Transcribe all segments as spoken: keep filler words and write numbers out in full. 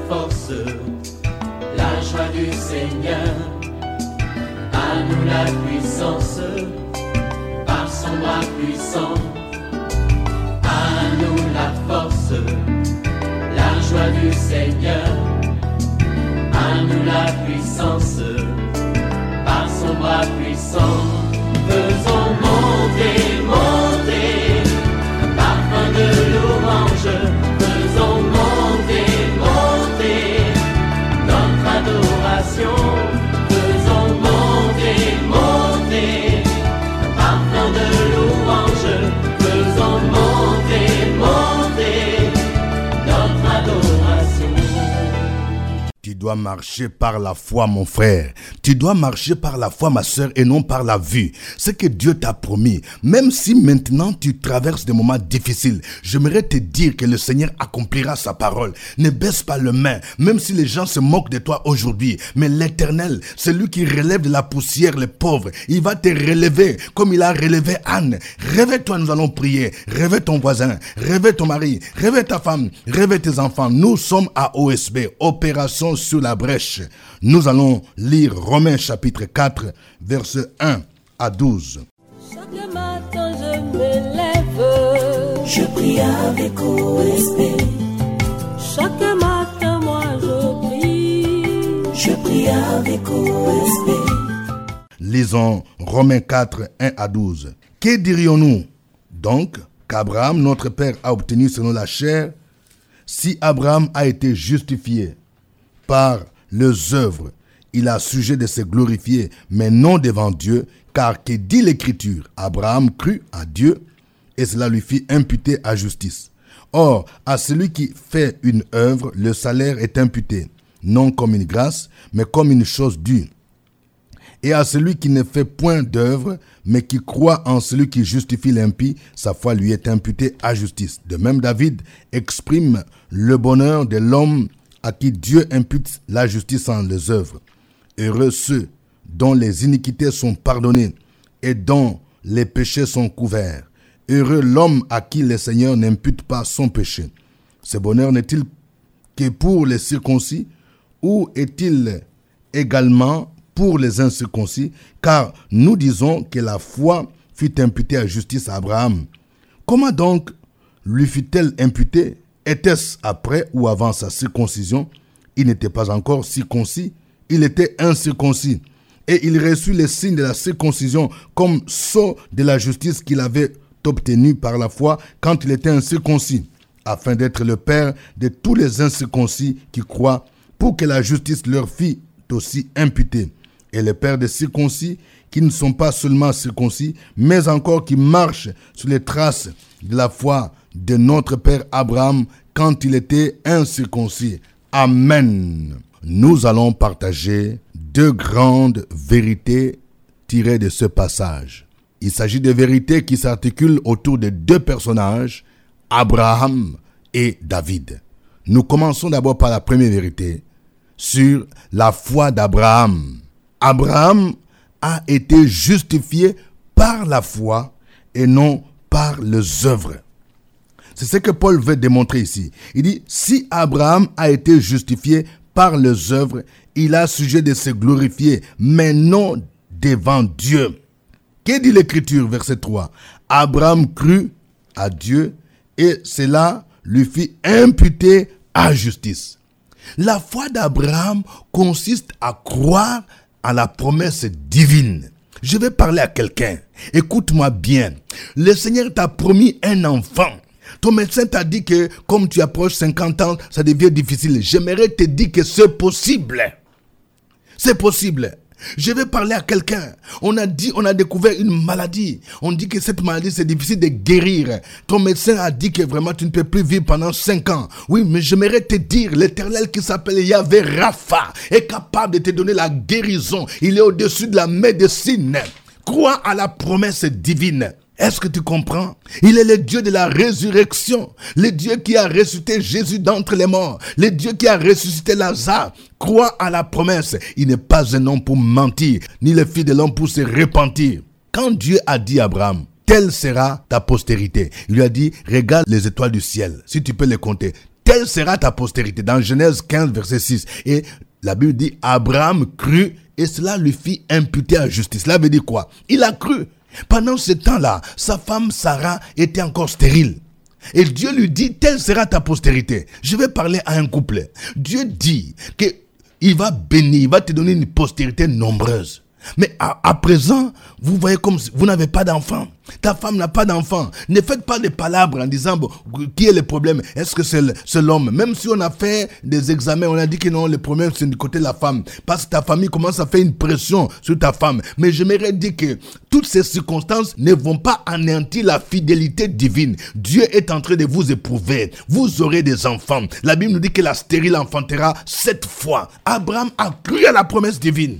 force, la joie du Seigneur. À nous la puissance, par son bras puissant. À nous la force, la joie du Seigneur. À nous la puissance, par son bras puissant. Faisons monter, monter, un parfum de louange. Faisons monter, monter, notre adoration. Faisons monter, monter, un parfum de louange. Faisons monter, monter, notre adoration. Tu dois marcher par la foi, mon frère. Tu dois marcher par la foi, ma sœur, et non par la vue. Ce que Dieu t'a promis, même si maintenant tu traverses des moments difficiles, j'aimerais te dire que le Seigneur accomplira sa parole. Ne baisse pas le main, même si les gens se moquent de toi aujourd'hui. Mais l'Éternel, celui qui relève de la poussière les pauvres, il va te relever comme il a relevé Anne. Réveille-toi, nous allons prier. Réveille ton voisin, réveille ton mari, réveille ta femme, réveille tes enfants. Nous sommes à O S B, Opération sur la brèche. Nous allons lire Romains chapitre quatre, versets un à douze. Chaque matin je me lève, je prie avec O S B. Chaque matin moi je prie, je prie avec O S B. Lisons Romains quatre, un à douze. Que dirions-nous donc qu'Abraham, notre père, a obtenu selon la chair, si Abraham a été justifié par les œuvres, il a sujet de se glorifier, mais non devant Dieu, car que dit l'Écriture, Abraham crut à Dieu, et cela lui fit imputer à justice. Or, à celui qui fait une œuvre, le salaire est imputé, non comme une grâce, mais comme une chose due. Et à celui qui ne fait point d'œuvre, mais qui croit en celui qui justifie l'impie, sa foi lui est imputée à justice. De même, David exprime le bonheur de l'homme à qui Dieu impute la justice en les œuvres. Heureux ceux dont les iniquités sont pardonnées et dont les péchés sont couverts. Heureux l'homme à qui le Seigneur n'impute pas son péché. Ce bonheur n'est-il que pour les circoncis ou est-il également pour les incirconcis? Car nous disons que la foi fut imputée à justice à Abraham. Comment donc lui fut-elle imputée? Était-ce après ou avant sa circoncision? Il n'était pas encore circoncis, il était incirconcis. Et il reçut les signes de la circoncision comme sceau de la justice qu'il avait obtenu par la foi quand il était incirconcis, afin d'être le père de tous les incirconcis qui croient, pour que la justice leur fît aussi imputée. Et le père des circoncis qui ne sont pas seulement circoncis, mais encore qui marchent sur les traces de la foi de notre père Abraham quand il était incirconcis. Amen. Nous allons partager deux grandes vérités tirées de ce passage. Il s'agit de vérités qui s'articulent autour de deux personnages, Abraham et David. Nous commençons d'abord par la première vérité, sur la foi d'Abraham. Abraham a été justifié par la foi et non par les œuvres. C'est ce que Paul veut démontrer ici. Il dit, si Abraham a été justifié par les œuvres, il a sujet de se glorifier, mais non devant Dieu. Que dit l'Écriture, verset trois? Abraham crut à Dieu et cela lui fit imputer à justice. La foi d'Abraham consiste à croire à la promesse divine. Je vais parler à quelqu'un. Écoute-moi bien. Le Seigneur t'a promis un enfant. Ton médecin t'a dit que comme tu approches cinquante ans, ça devient difficile. J'aimerais te dire que c'est possible. C'est possible. Je vais parler à quelqu'un. On a dit, on a découvert une maladie. On dit que cette maladie, c'est difficile de guérir. Ton médecin a dit que vraiment tu ne peux plus vivre pendant cinq ans. Oui, mais j'aimerais te dire, l'Éternel qui s'appelle Yahvé Rapha est capable de te donner la guérison. Il est au-dessus de la médecine. Crois à la promesse divine. Est-ce que tu comprends? Il est le Dieu de la résurrection, le Dieu qui a ressuscité Jésus d'entre les morts, le Dieu qui a ressuscité Lazare. Crois à la promesse. Il n'est pas un homme pour mentir, ni le fils de l'homme pour se repentir. Quand Dieu a dit à Abraham, telle sera ta postérité, il lui a dit, regarde les étoiles du ciel, si tu peux les compter. telle sera ta postérité. Dans Genèse quinze, verset six. Et la Bible dit, Abraham crut et cela lui fit imputer à justice. Cela veut dire quoi? Il a cru. Pendant ce temps-là, sa femme Sarah était encore stérile. Et Dieu lui dit, telle sera ta postérité. Je vais parler à un couple. Dieu dit qu'il va bénir, il va te donner une postérité nombreuse. Mais à, à présent, vous voyez comme vous n'avez pas d'enfant. Ta femme n'a pas d'enfant. Ne faites pas des palabres en disant, bon, qui est le problème? Est-ce que c'est, le, c'est l'homme? Même si on a fait des examens, on a dit que non, le problème c'est du côté de la femme. Parce que ta famille commence à faire une pression sur ta femme. Mais j'aimerais dire que toutes ces circonstances ne vont pas anéantir la fidélité divine. Dieu est en train de vous éprouver. Vous aurez des enfants. La Bible nous dit que la stérile enfantera sept fois. Abraham a cru à la promesse divine.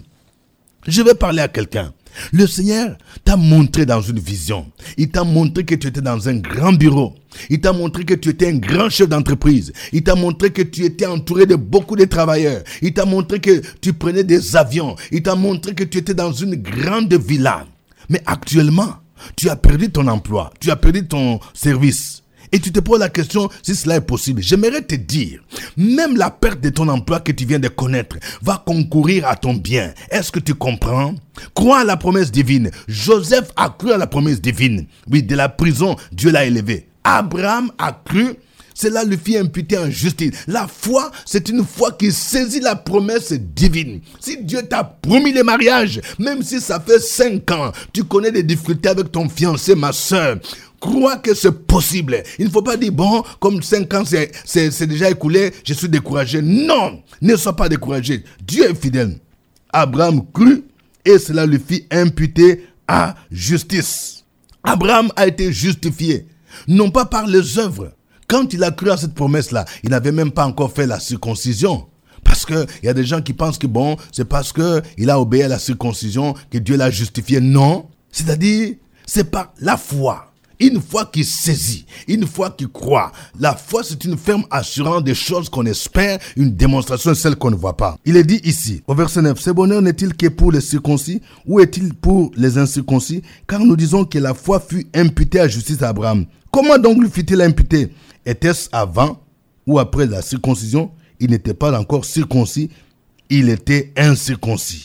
Je vais parler à quelqu'un. Le Seigneur t'a montré dans une vision. Il t'a montré que tu étais dans un grand bureau. Il t'a montré que tu étais un grand chef d'entreprise. Il t'a montré que tu étais entouré de beaucoup de travailleurs. Il t'a montré que tu prenais des avions. Il t'a montré que tu étais dans une grande villa. Mais actuellement, tu as perdu ton emploi. Tu as perdu ton service. Et tu te poses la question si cela est possible. J'aimerais te dire, même la perte de ton emploi que tu viens de connaître va concourir à ton bien. Est-ce que tu comprends? Crois à la promesse divine. Joseph a cru à la promesse divine. Oui, de la prison, Dieu l'a élevé. Abraham a cru, cela lui fit imputer en justice. La foi, c'est une foi qui saisit la promesse divine. Si Dieu t'a promis le mariage, même si ça fait cinq ans, tu connais des difficultés avec ton fiancé, ma soeur, crois que c'est possible. Il ne faut pas dire, bon, comme cinq ans c'est, c'est, c'est déjà écoulé, je suis découragé. Non, ne sois pas découragé. Dieu est fidèle. Abraham crut et cela lui fit imputer à justice. Abraham a été justifié, non pas par les œuvres. Quand il a cru à cette promesse-là, il n'avait même pas encore fait la circoncision. Parce qu'il y a des gens qui pensent que bon, c'est parce qu'il a obéi à la circoncision que Dieu l'a justifié. Non, c'est-à-dire, c'est par la foi. Une foi qui saisit, une foi qui croit. La foi, c'est une ferme assurance des choses qu'on espère, une démonstration de celles qu'on ne voit pas. Il est dit ici, au verset neuf, « Ce bonheur n'est-il que pour les circoncis ou est-il pour les incirconcis? Car nous disons que la foi fut imputée à justice à Abraham. Comment donc lui fut-il imputé? Était-ce avant ou après la circoncision? Il n'était pas encore circoncis, il était incirconcis. »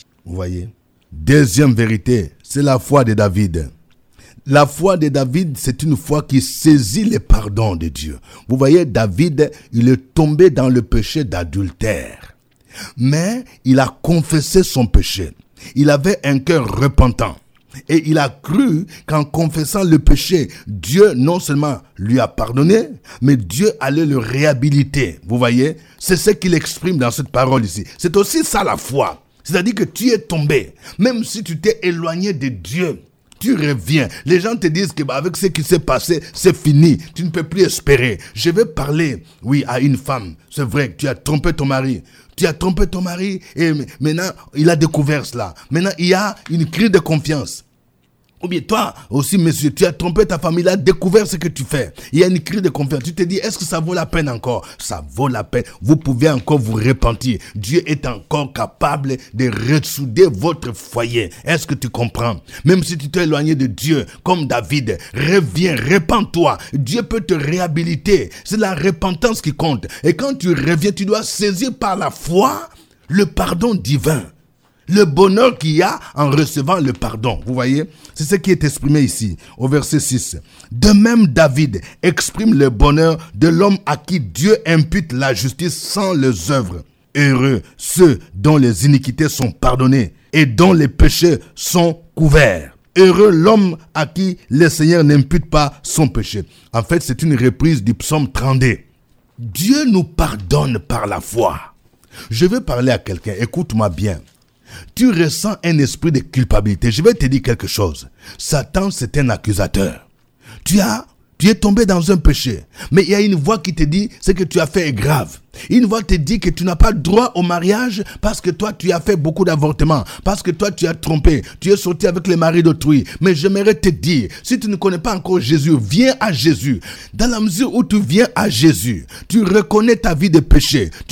Vous voyez? Deuxième vérité, c'est la foi de David. La foi de David, c'est une foi qui saisit le pardon de Dieu. Vous voyez, David, il est tombé dans le péché d'adultère. Mais il a confessé son péché. Il avait un cœur repentant. Et il a cru qu'en confessant le péché, Dieu non seulement lui a pardonné, mais Dieu allait le réhabiliter. Vous voyez, c'est ce qu'il exprime dans cette parole ici. C'est aussi ça la foi. C'est-à-dire que tu es tombé, même si tu t'es éloigné de Dieu. Tu reviens. Les gens te disent que bah, avec ce qui s'est passé, c'est fini. Tu ne peux plus espérer. Je vais parler, oui, à une femme. C'est vrai que tu as trompé ton mari. Tu as trompé ton mari et maintenant, il a découvert cela. Maintenant, il y a une crise de confiance. Ou bien toi aussi, monsieur, tu as trompé ta famille, il a découvert ce que tu fais. Il y a une crise de confiance. Tu te dis, est-ce que ça vaut la peine encore? Ça vaut la peine. Vous pouvez encore vous repentir. Dieu est encore capable de ressouder votre foyer. Est-ce que tu comprends? Même si tu t'es éloigné de Dieu, comme David, reviens, repens-toi. Dieu peut te réhabiliter. C'est la repentance qui compte. Et quand tu reviens, tu dois saisir par la foi le pardon divin. Le bonheur qu'il y a en recevant le pardon. Vous voyez? C'est ce qui est exprimé ici, au verset six. De même, David exprime le bonheur de l'homme à qui Dieu impute la justice sans les œuvres. Heureux ceux dont les iniquités sont pardonnées et dont les péchés sont couverts. Heureux l'homme à qui le Seigneur n'impute pas son péché. En fait, c'est une reprise du psaume trente-deux. Dieu nous pardonne par la foi. Je veux parler à quelqu'un, écoute-moi bien. Tu ressens un esprit de culpabilité. Je vais te dire quelque chose. Satan, c'est un accusateur. Tu as, tu es tombé dans un péché. Mais il y a une voix qui te dit, ce que tu as fait est grave. Une voix te dit que tu n'as pas droit au mariage parce que toi, tu as fait beaucoup d'avortements. Parce que toi, tu as trompé. Tu es sorti avec le mari d'autrui. Mais j'aimerais te dire, si tu ne connais pas encore Jésus, viens à Jésus. Dans la mesure où tu viens à Jésus, tu reconnais ta vie de péché. Tu te tournes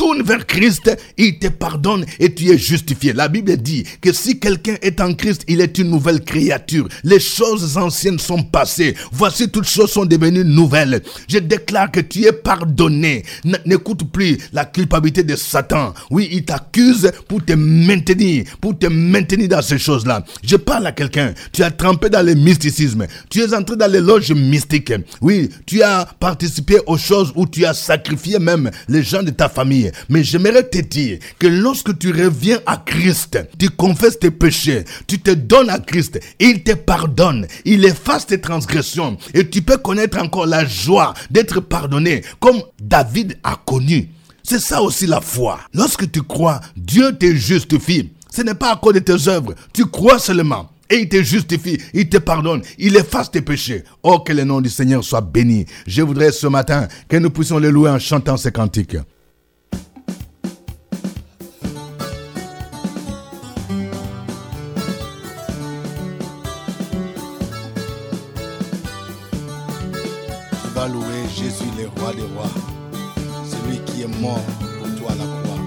tournes vers Christ, il te pardonne et tu es justifié. La Bible dit que si quelqu'un est en Christ, il est une nouvelle créature. Les choses anciennes sont passées. Voici, toutes choses sont devenues nouvelles. Je déclare que tu es pardonné. N- n'écoute plus la culpabilité de Satan. Oui, il t'accuse pour te maintenir, pour te maintenir dans ces choses-là. Je parle à quelqu'un. Tu as trempé dans le mysticisme. Tu es entré dans les loges mystiques. Oui, tu as participé aux choses où tu as sacrifié même les gens de ta famille. Mais j'aimerais te dire que lorsque tu reviens à Christ, tu confesses tes péchés, tu te donnes à Christ, il te pardonne, il efface tes transgressions et tu peux connaître encore la joie d'être pardonné comme David a connu. C'est ça aussi la foi. Lorsque tu crois, Dieu te justifie. Ce n'est pas à cause de tes œuvres, tu crois seulement. Et il te justifie, il te pardonne, il efface tes péchés. Oh, que le nom du Seigneur soit béni. Je voudrais ce matin que nous puissions le louer en chantant ces cantiques. Tu vas louer Jésus, le roi des rois, celui qui est mort pour toi à la croix.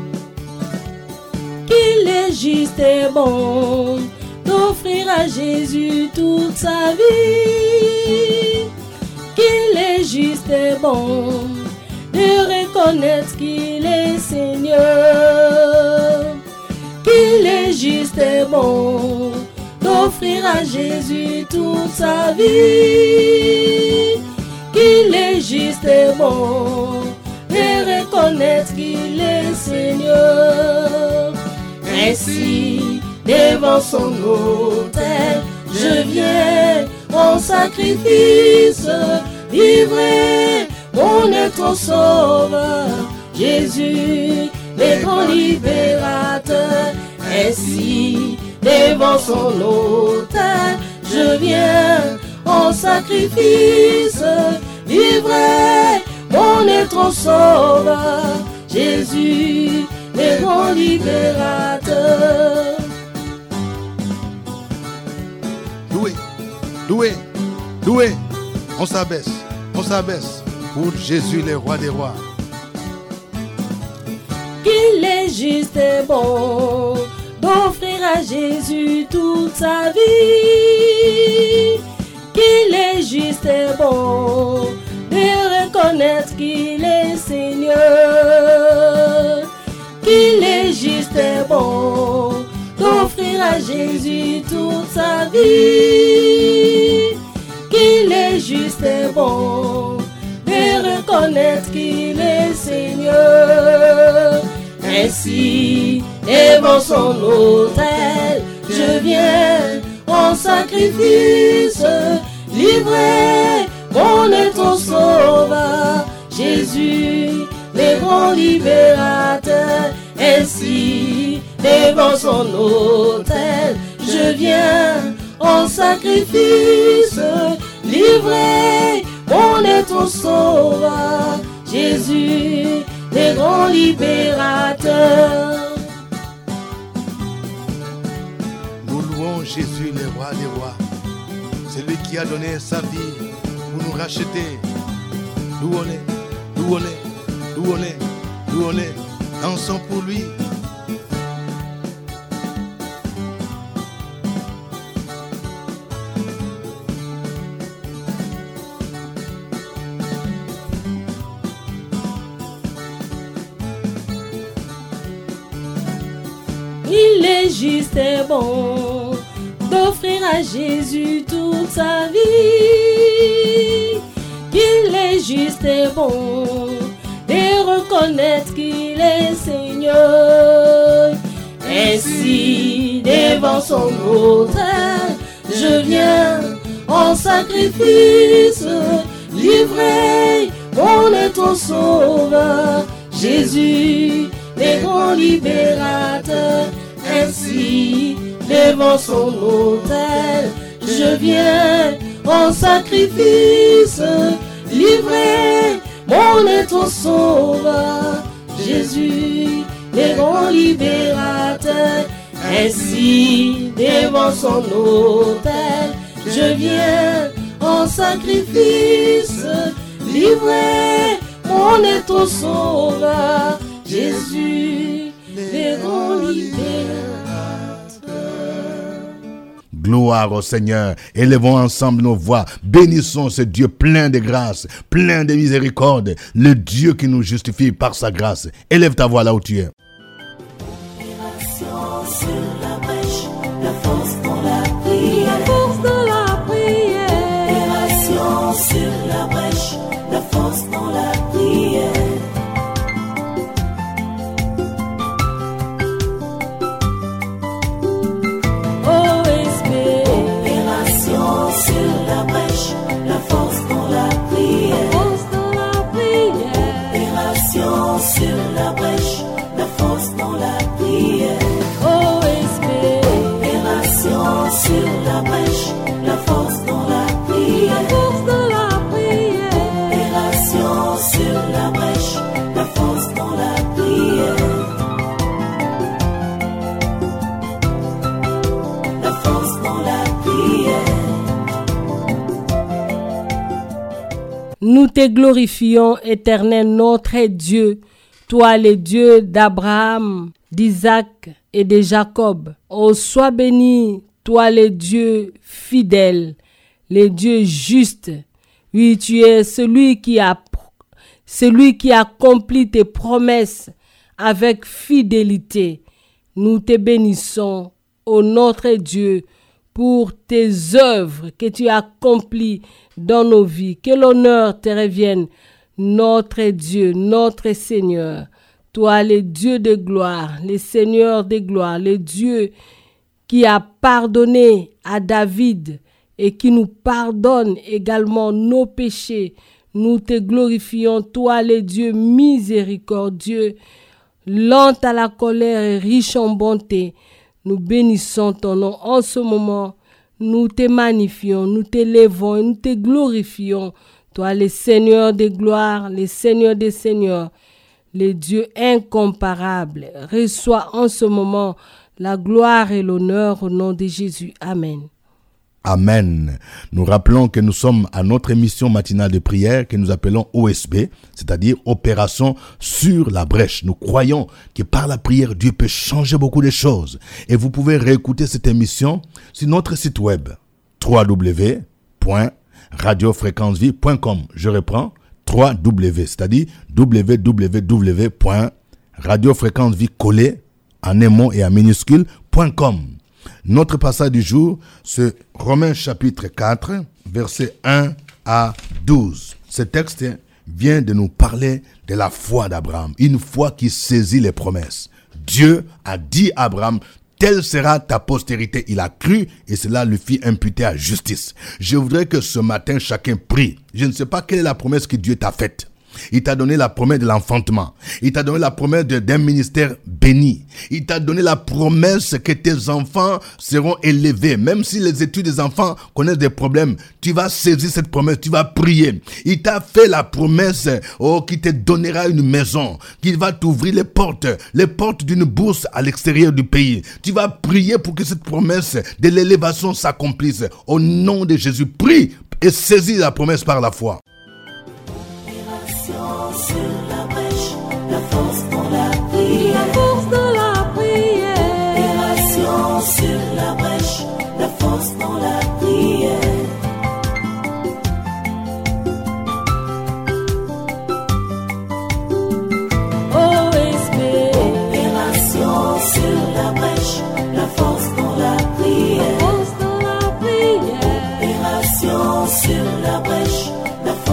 Qu'il est juste et bon d'offrir à Jésus toute sa vie. Qu'il est juste et bon de reconnaître qu'il est Seigneur. Qu'il est juste et bon d'offrir à Jésus toute sa vie. Qu'il est juste et bon de reconnaître qu'il est Seigneur. Ainsi, devant son autel, je viens en sacrifice, livrer mon être sauveur, Jésus, le grand libérateur. Ainsi, devant son autel, je viens en sacrifice, livrer mon être sauveur, Jésus, le grand libérateur. Loué, loué, loué. On s'abaisse, on s'abaisse pour Jésus, le roi des rois. Qu'il est juste et bon d'offrir à Jésus toute sa vie. Qu'il est juste et bon de reconnaître qu'il est Seigneur. Qu'il est juste et bon d'offrir à Jésus toute sa vie. Qu'il est juste et bon de reconnaître qu'il est Seigneur. Ainsi, devant son autel, je viens en sacrifice, livrer mon être sauveur, Jésus, le grand libérateur. Ainsi, devant son autel, je viens en sacrifice, livrer mon être sauveur, Jésus, le grand libérateur. Nous louons Jésus, le roi des rois, celui qui a donné sa vie pour nous racheter. Louons-le, louons-le, louons-le, louons-le, dansons pour lui. Il est juste et bon d'offrir à Jésus toute sa vie. Il est juste et bon de reconnaître qu'il est Seigneur. Ainsi, devant son autel, je viens en sacrifice, livrer mon être sauveur, Jésus, le grand libérateur. Ainsi, devant son autel, je viens en sacrifice, livrer mon être sauveur, Jésus, le grand libérateur. Ainsi, devant son autel, je viens en sacrifice, livrer mon être sauveur, Jésus, les grands libérateurs. Gloire au Seigneur. Élevons ensemble nos voix. Bénissons ce Dieu plein de grâce, plein de miséricorde, le Dieu qui nous justifie par sa grâce. Élève ta voix là où tu es. Sur la brèche, la force dans la prière. La force dans la prière. Opération sur la brèche, la force dans la prière. O S B. Opération sur la brèche, la force dans la prière. Force dans la prière. Opération sur la brèche, la force dans la prière. O S B. Opération sur la brèche, la force dans la prière. Force dans la prière. Opération sur la brèche, la force dans la prière. La force dans la prière. Nous te glorifions, Éternel notre Dieu, toi le Dieu d'Abraham, d'Isaac et de Jacob. Oh, sois béni, toi le Dieu fidèle, le Dieu juste. Oui, tu es celui qui a celui qui accomplit tes promesses avec fidélité. Nous te bénissons, ô notre Dieu, pour tes œuvres que tu accomplis dans nos vies. Que l'honneur te revienne, notre Dieu, notre Seigneur. Toi, le Dieu de gloire, le Seigneur de gloire, le Dieu qui a pardonné à David et qui nous pardonne également nos péchés. Nous te glorifions, toi, le Dieu miséricordieux, lent à la colère et riche en bonté. Nous bénissons ton nom en ce moment. Nous te magnifions, nous t'élevons et nous te glorifions. Toi, le Seigneur des gloires, le Seigneur des seigneurs, le Dieu incomparable. Reçois en ce moment la gloire et l'honneur au nom de Jésus. Amen. Amen. Nous rappelons que nous sommes à notre émission matinale de prière que nous appelons O S B, c'est-à-dire Opération sur la brèche. Nous croyons que par la prière, Dieu peut changer beaucoup de choses. Et vous pouvez réécouter cette émission sur notre site web w w w point radio fréquence vie point com. Je reprends, w w w, c'est-à-dire w w w point radio fréquence vie collé en un mot et en minuscule point com. Notre passage du jour, c'est Romains chapitre quatre, versets un à douze. Ce texte vient de nous parler de la foi d'Abraham, une foi qui saisit les promesses. Dieu a dit à Abraham, telle sera ta postérité. Il a cru et cela lui fit imputer à justice. Je voudrais que ce matin, chacun prie. Je ne sais pas quelle est la promesse que Dieu t'a faite. Il t'a donné la promesse de l'enfantement. Il t'a donné la promesse de, d'un ministère béni. Il t'a donné la promesse que tes enfants seront élevés. Même si les études des enfants connaissent des problèmes, tu vas saisir cette promesse, tu vas prier. Il t'a fait la promesse oh, qui te donnera une maison, qu'il va t'ouvrir les portes, les portes d'une bourse à l'extérieur du pays. Tu vas prier pour que cette promesse de l'élévation s'accomplisse. Au nom de Jésus, prie et saisis la promesse par la foi. Sur la brèche, la force dans la prière. La force dans la prière. Opération sur la brèche, la force dans la prière. O S B. Opération sur la brèche, la force dans la prière. Force dans la prière. Opération sur la brèche, la force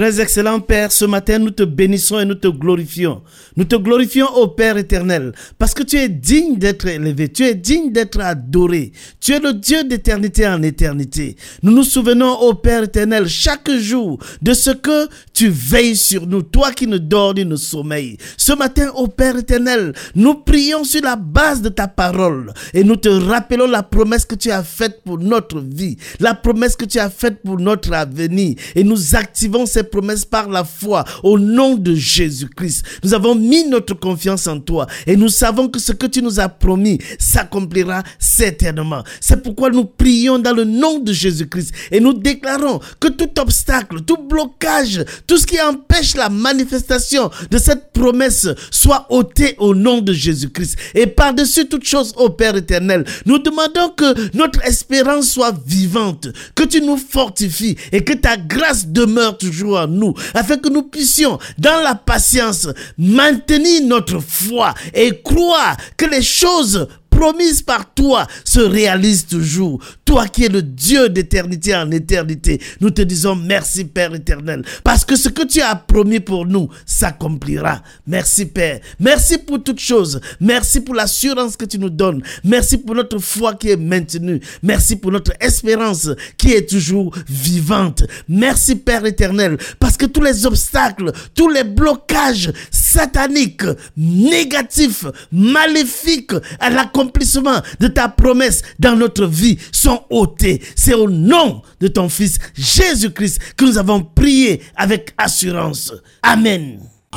Très excellent Père, ce matin nous te bénissons et nous te glorifions. Nous te glorifions ô Père éternel, parce que tu es digne d'être élevé, tu es digne d'être adoré. Tu es le Dieu d'éternité en éternité. Nous nous souvenons ô Père éternel chaque jour de ce que tu veilles sur nous, toi qui ne dors ni ne sommeilles. Ce matin ô Père éternel, nous prions sur la base de ta parole et nous te rappelons la promesse que tu as faite pour notre vie, la promesse que tu as faite pour notre avenir, et nous activons ces promesses par la foi au nom de Jésus-Christ. Nous avons mis notre confiance en toi et nous savons que ce que tu nous as promis s'accomplira certainement. C'est pourquoi nous prions dans le nom de Jésus-Christ et nous déclarons que tout obstacle, tout blocage, tout ce qui empêche la manifestation de cette promesse soit ôté au nom de Jésus-Christ. Et par-dessus toute chose, ô Père éternel, nous demandons que notre espérance soit vivante, que tu nous fortifies et que ta grâce demeure toujours en nous, afin que nous puissions, dans la patience, maintenir notre foi et croire que les choses promises par toi se réalisent toujours. Toi qui es le Dieu d'éternité en éternité, nous te disons merci Père éternel, parce que ce que tu as promis pour nous s'accomplira. Merci Père, merci pour toutes choses, merci pour l'assurance que tu nous donnes, merci pour notre foi qui est maintenue, merci pour notre espérance qui est toujours vivante. Merci Père éternel, parce que tous les obstacles, tous les blocages sataniques, négatifs, maléfiques à l'accomplissement de ta promesse dans notre vie sont ôtés. C'est au nom de ton Fils Jésus-Christ que nous avons prié avec assurance. Amen.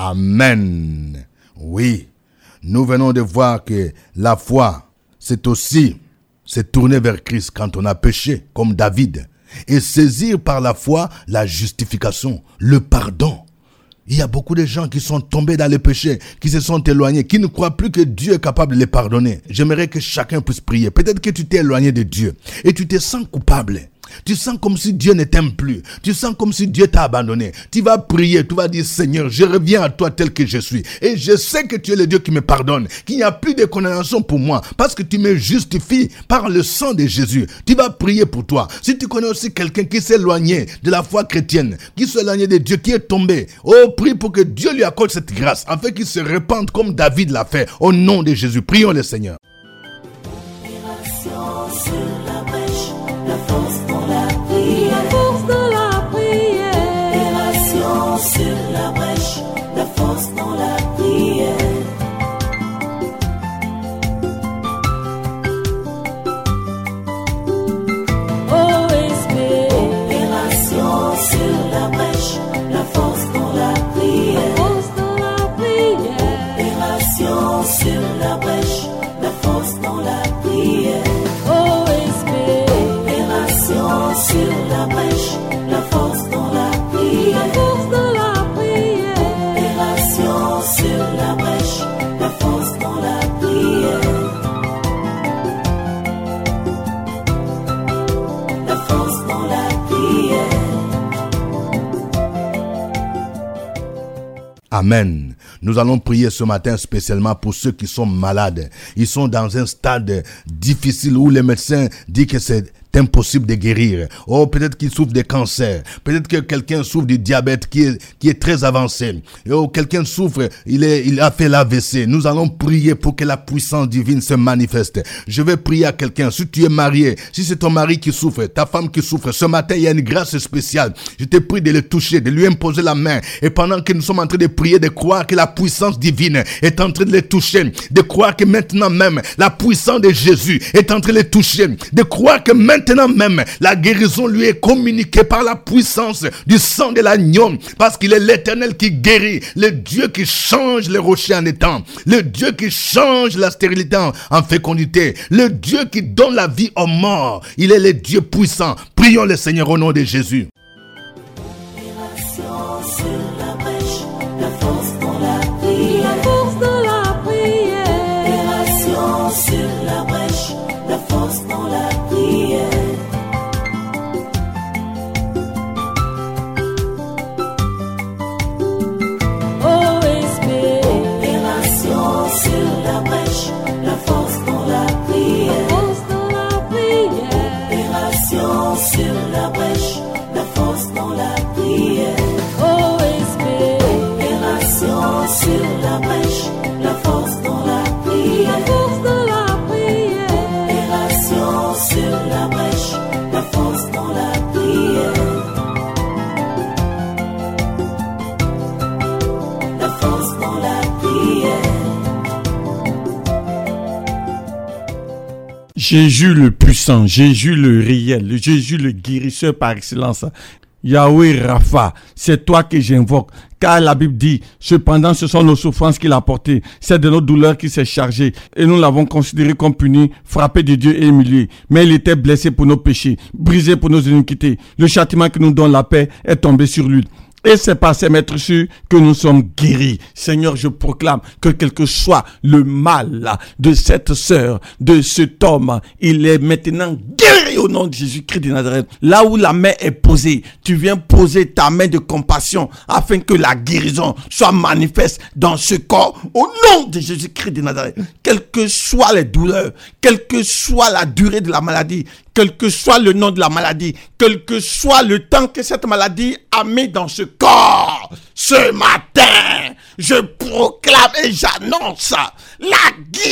Amen. Oui, nous venons de voir que la foi, c'est aussi se tourner vers Christ quand on a péché, comme David, et saisir par la foi la justification, le pardon. Il y a beaucoup de gens qui sont tombés dans les péchés, qui se sont éloignés, qui ne croient plus que Dieu est capable de les pardonner. J'aimerais que chacun puisse prier. Peut-être que tu t'es éloigné de Dieu et tu te sens coupable. Tu sens comme si Dieu ne t'aime plus. Tu sens comme si Dieu t'a abandonné. Tu vas prier, tu vas dire Seigneur, je reviens à toi tel que je suis. Et je sais que tu es le Dieu qui me pardonne, qu'il n'y a plus de condamnation pour moi, parce que tu me justifies par le sang de Jésus. Tu vas prier pour toi. Si tu connais aussi quelqu'un qui s'est éloigné de la foi chrétienne, qui s'est éloigné de Dieu, qui est tombé, oh, prie pour que Dieu lui accorde cette grâce, afin qu'il se répande comme David l'a fait, au nom de Jésus. Prions le Seigneur. Sur la brèche, la force dans la prière. Oh, esprit. Opération sur la brèche, la force dans la prière. Force dans la prière. Opération sur la brèche, la force dans la prière. Oh, esprit. Opération sur la brèche, la force dans la prière. Force dans la sur la brèche, la force dans la prière. La force dans la prière. Amen. Nous allons prier ce matin spécialement pour ceux qui sont malades. Ils sont dans un stade difficile où les médecins disent que c'est impossible de guérir. Oh, peut-être qu'il souffre de cancer. Peut-être que quelqu'un souffre du diabète qui est, qui est très avancé. Oh, quelqu'un souffre, il, est, il a fait l'A V C. Nous allons prier pour que la puissance divine se manifeste. Je vais prier à quelqu'un. Si tu es marié, si c'est ton mari qui souffre, ta femme qui souffre, ce matin, il y a une grâce spéciale. Je te prie de le toucher, de lui imposer la main. Et pendant que nous sommes en train de prier, de croire que la puissance divine est en train de le toucher. De croire que maintenant même, la puissance de Jésus est en train de le toucher. De croire que maintenant, Maintenant même, la guérison lui est communiquée par la puissance du sang de l'agneau, parce qu'il est l'Éternel qui guérit, le Dieu qui change les rochers en étang, le Dieu qui change la stérilité en, en fécondité, le Dieu qui donne la vie aux morts. Il est le Dieu puissant. Prions le Seigneur au nom de Jésus. Sur la brèche, la sur la brèche, la force dans la prière. La force dans la prière. Jésus le puissant, Jésus le réel, Jésus le guérisseur par excellence. Yahweh Rapha, c'est toi que j'invoque. Car la Bible dit, cependant ce sont nos souffrances qu'il a portées, c'est de nos douleurs qu'il s'est chargé, et nous l'avons considéré comme puni, frappé de Dieu et humilié. Mais il était blessé pour nos péchés, brisé pour nos iniquités. Le châtiment qui nous donne la paix est tombé sur lui. Et c'est par ces maîtres sûrs que nous sommes guéris. Seigneur, je proclame que quel que soit le mal de cette sœur, de cet homme, il est maintenant guéri au nom de Jésus-Christ de Nazareth. Là où la main est posée, tu viens poser ta main de compassion afin que la guérison soit manifeste dans ce corps au nom de Jésus-Christ de Nazareth. Quelles que soient les douleurs, quelle que soit la durée de la maladie, quel que soit le nom de la maladie, quel que soit le temps que cette maladie a mis dans ce corps, ce matin, je proclame et j'annonce la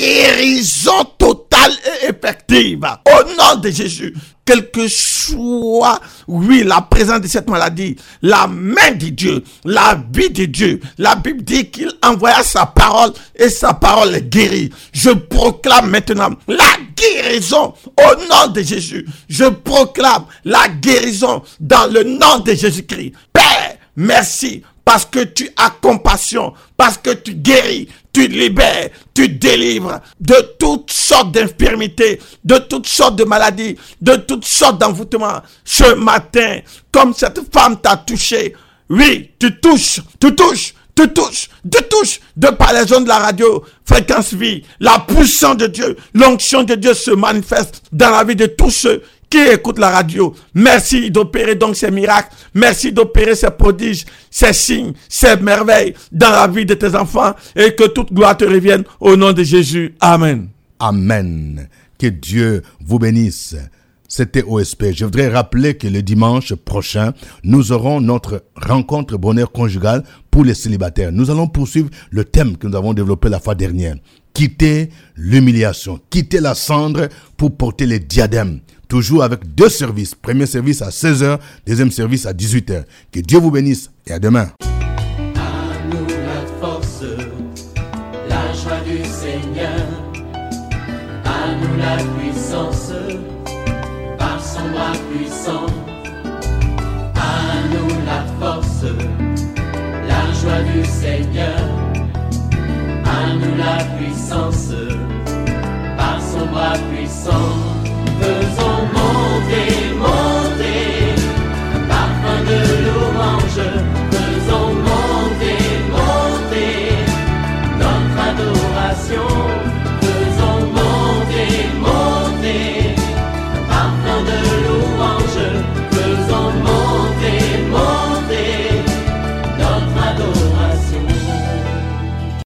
guérison totale et effective au nom de Jésus. Quel que soit, oui, la présence de cette maladie, la main de Dieu, la vie de Dieu, la Bible dit qu'il envoya sa parole et sa parole est guérie. Je proclame maintenant la guérison au nom de Jésus. Je proclame la guérison dans le nom de Jésus-Christ. Père, merci parce que tu as compassion, parce que tu guéris, tu libères, tu délivres de toutes sortes d'infirmités, de toutes sortes de maladies, de toutes sortes d'envoûtements. Ce matin, comme cette femme t'a touché, oui, tu touches, tu touches, tu touches, tu touches, de par les ondes de la radio, Fréquence Vie, la puissance de Dieu, l'onction de Dieu se manifeste dans la vie de tous ceux qui écoute la radio. Merci d'opérer donc ces miracles. Merci d'opérer ces prodiges, ces signes, ces merveilles dans la vie de tes enfants et que toute gloire te revienne au nom de Jésus. Amen. Amen. Que Dieu vous bénisse. C'était O S P. Je voudrais rappeler que le dimanche prochain, nous aurons notre rencontre bonheur conjugal pour les célibataires. Nous allons poursuivre le thème que nous avons développé la fois dernière. Quitter l'humiliation, quitter la cendre pour porter les diadèmes. Toujours avec deux services. Premier service à seize heures, deuxième service à dix-huit heures. Que Dieu vous bénisse et à demain. À nous la force, la joie du Seigneur. À nous la puissance, par son bras puissant. À nous la force, la joie du Seigneur. À nous la puissance, par son bras puissant. Faisons monter, monter, parfum de louange. Faisons monter, monter, notre adoration.